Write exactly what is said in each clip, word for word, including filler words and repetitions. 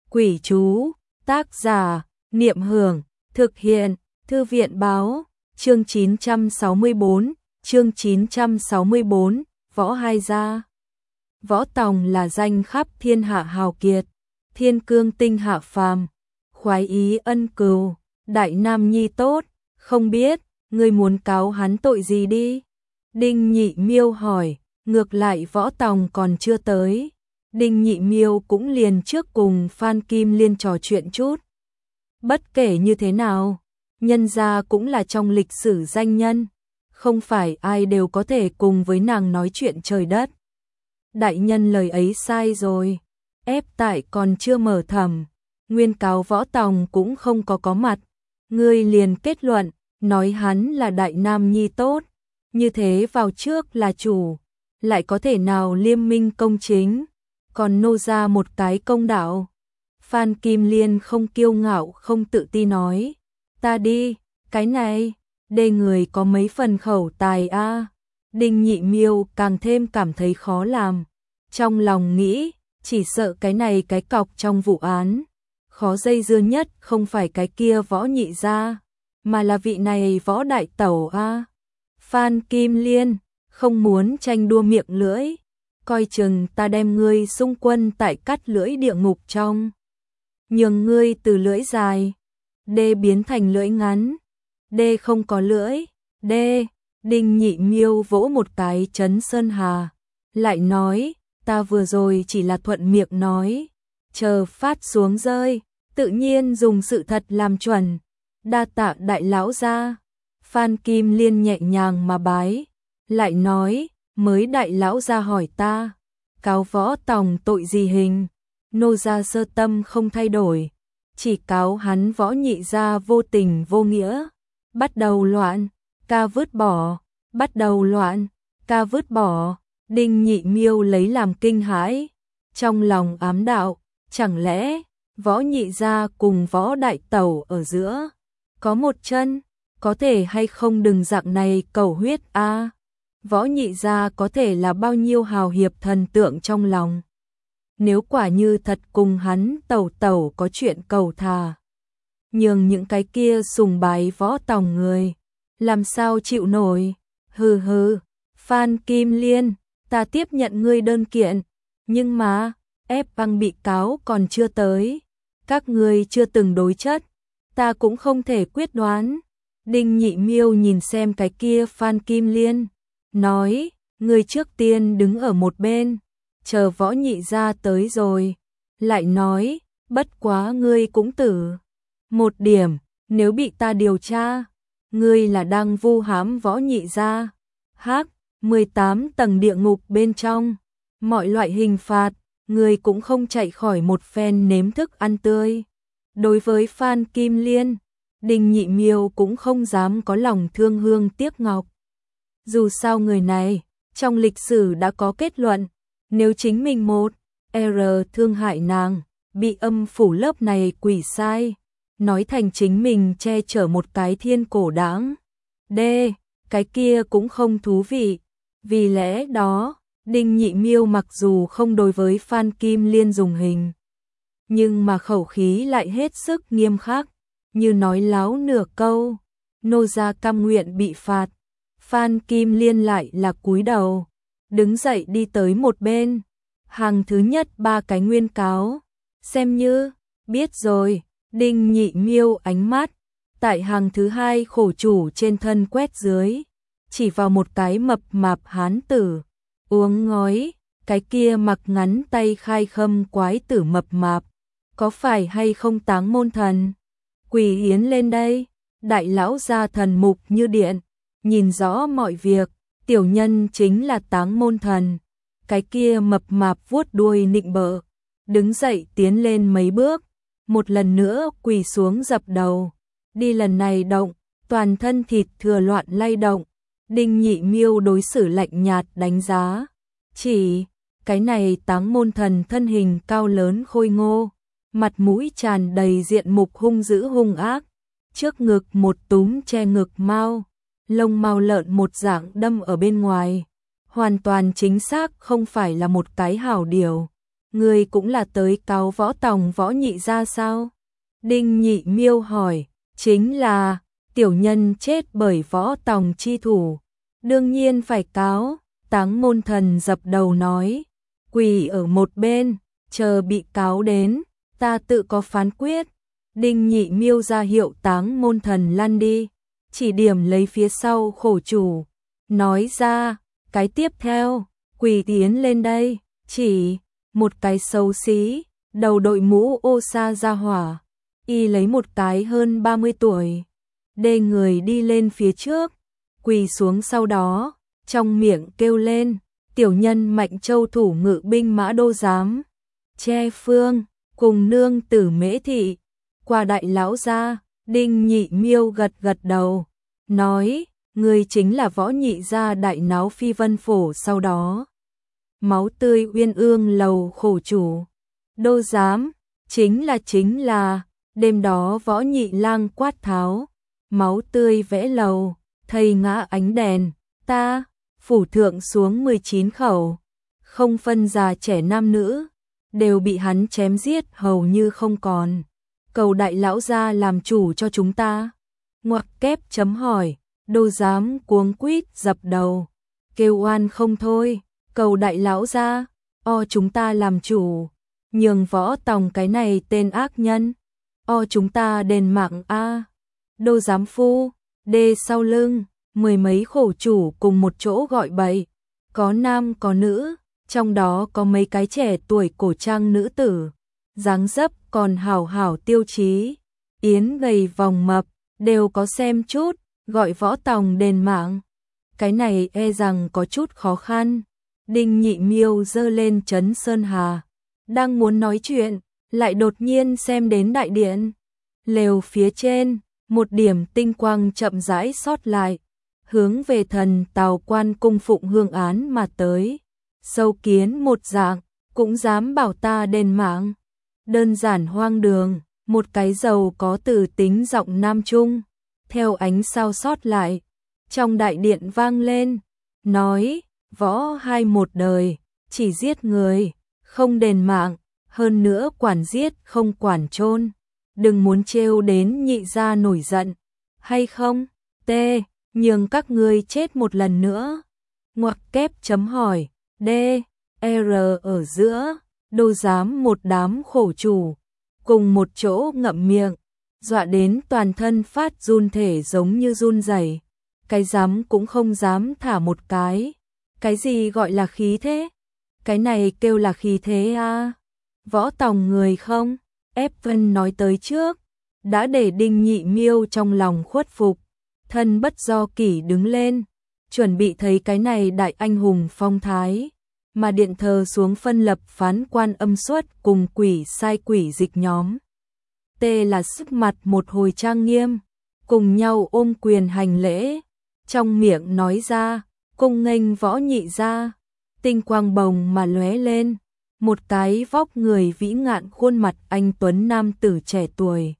Quỷ chú, tác giả, Niệm Hưởng, thực hiện, Thư viện báo, chương chín trăm sáu mươi tư, chương chín trăm sáu mươi tư, Võ Hai Gia. Võ Tòng là danh khắp thiên hạ hào kiệt, thiên cương tinh hạ phàm, khoái ý ân cừu, đại nam nhi tốt, không biết, ngươi muốn cáo hắn tội gì đi? Đinh Nhị Miêu hỏi, ngược lại Võ Tòng còn chưa tới. Đinh Nhị Miêu cũng liền trước cùng Phan Kim Liên trò chuyện chút. Bất kể như thế nào, nhân gia cũng là trong lịch sử danh nhân, không phải ai đều có thể cùng với nàng nói chuyện trời đất. Đại nhân lời ấy sai rồi, ép tại còn chưa mở thẩm, nguyên cáo Võ Tòng cũng không có có mặt, ngươi liền kết luận, nói hắn là đại nam nhi tốt, như thế vào trước là chủ, lại có thể nào liêm minh công chính, còn nô ra một cái công đạo. Phan Kim Liên không kiêu ngạo không tự ti nói, ta đi, cái này, đê người có mấy phần khẩu tài a. À. Đinh Nhị Miêu càng thêm cảm thấy khó làm, trong lòng nghĩ, chỉ sợ cái này cái cọc trong vụ án, khó dây dưa nhất không phải cái kia Võ Nhị Gia, mà là vị này Võ Đại Tẩu a. À. Phan Kim Liên, không muốn tranh đua miệng lưỡi, coi chừng ta đem ngươi xung quân tại cắt lưỡi địa ngục trong. Nhường ngươi từ lưỡi dài, đê biến thành lưỡi ngắn, đê không có lưỡi, đê, Đinh Nhị Miêu vỗ một cái chấn sơn hà, lại nói, ta vừa rồi chỉ là thuận miệng nói, chờ phát xuống rơi, tự nhiên dùng sự thật làm chuẩn, đa tạ đại lão gia. Phan Kim Liên nhẹ nhàng mà bái, lại nói, mới đại lão gia hỏi ta, cáo Võ Tòng tội gì hình, nô gia sơ tâm không thay đổi, chỉ cáo hắn Võ Nhị Gia vô tình vô nghĩa, bắt đầu loạn, ca vứt bỏ, bắt đầu loạn, ca vứt bỏ. Đinh Nhị Miêu lấy làm kinh hãi, trong lòng ám đạo, chẳng lẽ Võ Nhị Gia cùng Võ Đại Tẩu ở giữa có một chân, có thể hay không đừng dạng này cầu huyết a. À. Võ Nhị Gia có thể là bao nhiêu hào hiệp thần tượng trong lòng. Nếu quả như thật cùng hắn tẩu tẩu có chuyện cầu thà, nhường những cái kia sùng bái Võ Tòng người, làm sao chịu nổi, hừ hừ. Phan Kim Liên, ta tiếp nhận ngươi đơn kiện, nhưng mà, ép băng bị cáo còn chưa tới, các ngươi chưa từng đối chất, ta cũng không thể quyết đoán. Đinh Nhị Miêu nhìn xem cái kia Phan Kim Liên, nói, ngươi trước tiên đứng ở một bên, chờ Võ Nhị Gia tới rồi, lại nói, bất quá ngươi cũng tử. Một điểm, nếu bị ta điều tra, ngươi là đang vu hãm Võ Nhị Gia. Hắc, mười tám tầng địa ngục bên trong, mọi loại hình phạt, ngươi cũng không chạy khỏi một phen nếm thức ăn tươi. Đối với Phan Kim Liên, Đinh Nhị Miêu cũng không dám có lòng thương hương tiếc ngọc. Dù sao người này, trong lịch sử đã có kết luận, nếu chính mình một R thương hại nàng, bị âm phủ lớp này quỷ sai, nói thành chính mình che chở một cái thiên cổ đáng. D, cái kia cũng không thú vị. Vì lẽ đó, Đinh Nhị Miêu mặc dù không đối với Phan Kim Liên dùng hình, nhưng mà khẩu khí lại hết sức nghiêm khắc, như nói láo nửa câu, nô gia cam nguyện bị phạt. Phan Kim Liên lại là cúi đầu, đứng dậy đi tới một bên, hàng thứ nhất ba cái nguyên cáo, xem như, biết rồi. Đinh Nhị Miêu ánh mắt, tại hàng thứ hai khổ chủ trên thân quét dưới, chỉ vào một cái mập mạp hán tử, uống ngói, cái kia mặc ngắn tay khai khâm quái tử mập mạp, có phải hay không Táng Môn Thần? Quỳ yến lên đây, đại lão gia thần mục như điện, nhìn rõ mọi việc, tiểu nhân chính là Táng Môn Thần. Cái kia mập mạp vuốt đuôi nịnh bợ, đứng dậy tiến lên mấy bước, một lần nữa quỳ xuống dập đầu, đi lần này động, toàn thân thịt thừa loạn lay động. Đinh Nhị Miêu đối xử lạnh nhạt đánh giá, chỉ, cái này Táng Môn Thần thân hình cao lớn khôi ngô, mặt mũi tràn đầy diện mục hung dữ hung ác, trước ngực một túm che ngực mao, lông mao lợn một dạng đâm ở bên ngoài, hoàn toàn chính xác không phải là một cái hảo điều. người cũng là tới cáo Võ Tòng Võ Nhị gia sao? Đinh Nhị Miêu hỏi, chính là, tiểu nhân chết bởi Võ Tòng chi thủ, đương nhiên phải cáo. Táng Môn Thần dập đầu nói, quỳ ở một bên, chờ bị cáo đến, ta tự có phán quyết. Đinh Nhị Miêu ra hiệu Táng Môn Thần lăn đi, chỉ điểm lấy phía sau khổ chủ, nói ra, cái tiếp theo, quỳ tiến lên đây, chỉ một cái xấu xí, đầu đội mũ ô sa ra hỏa, y lấy một cái hơn ba mươi tuổi, đê người đi lên phía trước, quỳ xuống sau đó, trong miệng kêu lên, tiểu nhân Mạnh Châu thủ ngự binh mã đô giám, Che Phương, cùng nương tử Mễ Thị, qua đại lão gia. Đinh Nhị Miêu gật gật đầu, nói, người chính là Võ Nhị gia đại náo Phi Vân Phổ sau đó. Máu tươi Uyên Ương lầu khổ chủ, đô giám, chính là chính là, đêm đó Võ Nhị lang quát tháo, máu tươi vẽ lầu, thây ngã ánh đèn, ta, phủ thượng xuống mười chín khẩu, không phân già trẻ nam nữ, đều bị hắn chém giết hầu như không còn. Cầu đại lão gia làm chủ cho chúng ta. Ngoặc kép chấm hỏi, đô giám cuống quýt dập đầu, kêu oan không thôi, cầu đại lão gia, o chúng ta làm chủ, nhường Võ Tòng cái này tên ác nhân, o chúng ta đền mạng a. Đô giám phu, đê sau lưng, mười mấy khổ chủ cùng một chỗ gọi bậy, có nam có nữ, trong đó có mấy cái trẻ tuổi cổ trang nữ tử, dáng dấp còn hảo hảo tiêu chí, yến gầy vòng mập, đều có xem chút, gọi Võ Tòng đền mạng. Cái này e rằng có chút khó khăn. Đinh Nhị Miêu giơ lên Trấn Sơn Hà, đang muốn nói chuyện, lại đột nhiên xem đến đại điện. Lều phía trên, một điểm tinh quang chậm rãi sót lại, hướng về thần Tào Quan cung phụng hương án mà tới. Sâu kiến một dạng, cũng dám bảo ta đền mạng. Đơn giản hoang đường, một cái dầu có từ tính giọng nam trung, theo ánh sao sót lại, trong đại điện vang lên, nói, Võ hai một đời, chỉ giết người, không đền mạng, hơn nữa quản giết không quản chôn, đừng muốn trêu đến nhị gia nổi giận, hay không, t, nhường các ngươi chết một lần nữa. Ngoặc kép chấm hỏi, d, r ở giữa, đô giám một đám khổ chủ, cùng một chỗ ngậm miệng, dọa đến toàn thân phát run thể giống như run rẩy, cái dám cũng không dám thả một cái. Cái gì gọi là khí thế? Cái này kêu là khí thế à? Võ Tòng người không? Ép Vân nói tới trước, đã để Đinh Nhị Miêu trong lòng khuất phục, thân bất do kỷ đứng lên, chuẩn bị thấy cái này đại anh hùng phong thái, mà điện thờ xuống phân lập phán quan âm xuất cùng quỷ sai quỷ dịch nhóm. T là sức mặt một hồi trang nghiêm, cùng nhau ôm quyền hành lễ, trong miệng nói ra, cung nghênh Võ Nhị gia, tinh quang bồng mà lóe lên, một cái vóc người vĩ ngạn khuôn mặt anh tuấn nam tử trẻ tuổi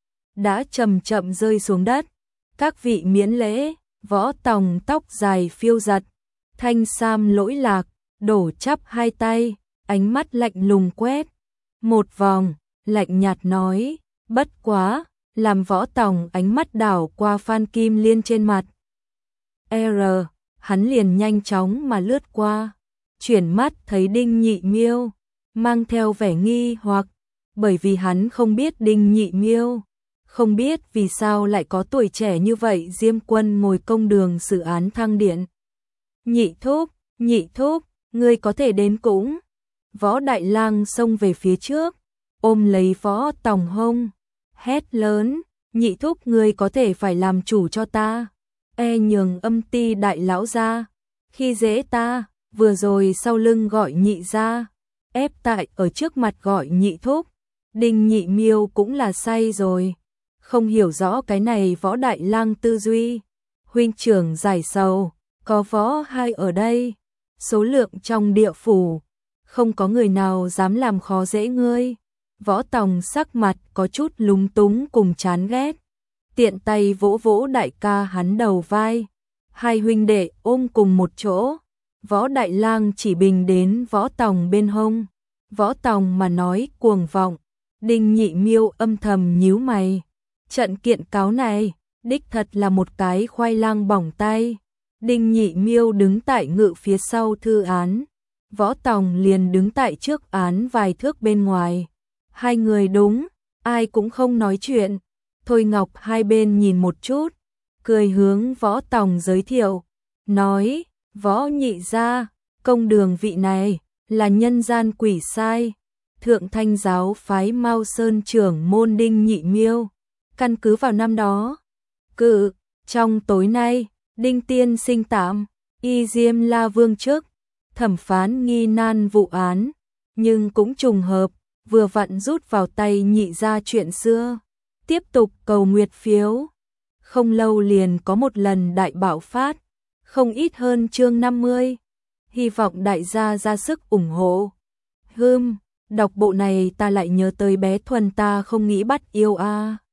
đã chậm chậm rơi xuống đất. Các vị miễn lễ. Võ Tòng tóc dài phiêu giật, thanh sam lỗi lạc, đổ chắp hai tay, ánh mắt lạnh lùng quét một vòng, lạnh nhạt nói, bất quá, làm Võ Tòng ánh mắt đảo qua Phan Kim Liên trên mặt. R, hắn liền nhanh chóng mà lướt qua, chuyển mắt thấy Đinh Nhị Miêu, mang theo vẻ nghi hoặc, bởi vì hắn không biết Đinh Nhị Miêu, không biết vì sao lại có tuổi trẻ như vậy Diêm Quân ngồi công đường xử án thăng điện. Nhị thúc, nhị thúc, ngươi có thể đến cũng. Võ Đại Lang xông về phía trước, ôm lấy Võ Tòng hông, hét lớn, nhị thúc ngươi có thể phải làm chủ cho ta. E nhường âm ti đại lão ra, khi dễ ta, vừa rồi sau lưng gọi nhị ra, ép tại ở trước mặt gọi nhị thúc. Đinh Nhị Miêu cũng là say rồi, không hiểu rõ cái này Võ Đại Lang tư duy. Huynh trưởng giải sầu, có Võ hai ở đây, số lượng trong địa phủ, không có người nào dám làm khó dễ ngươi. Võ Tòng sắc mặt có chút lúng túng cùng chán ghét, tiện tay vỗ vỗ đại ca hắn đầu vai, hai huynh đệ ôm cùng một chỗ. Võ Đại Lang chỉ bình đến Võ Tòng bên hông, Võ Tòng mà nói cuồng vọng, Đinh Nhị Miêu âm thầm nhíu mày. Trận kiện cáo này, đích thật là một cái khoai lang bỏng tay. Đinh Nhị Miêu đứng tại ngự phía sau thư án, Võ Tòng liền đứng tại trước án vài thước bên ngoài. Hai người đúng, ai cũng không nói chuyện. Thôi Ngọc hai bên nhìn một chút, cười hướng Võ Tòng giới thiệu, nói, Võ nhị gia, công đường vị này, là nhân gian quỷ sai, Thượng Thanh giáo phái Mao Sơn trưởng môn Đinh Nhị Miêu. Căn cứ vào năm đó, cự, trong tối nay, Đinh tiên sinh tạm, y Diêm La Vương trước, thẩm phán nghi nan vụ án, nhưng cũng trùng hợp, vừa vặn rút vào tay nhị gia chuyện xưa. Tiếp tục cầu nguyệt phiếu. Không lâu liền có một lần đại bạo phát, không ít hơn chương năm mươi. Hy vọng đại gia ra sức ủng hộ. Hừm, đọc bộ này ta lại nhớ tới bé Thuần ta không nghĩ bắt yêu a. À.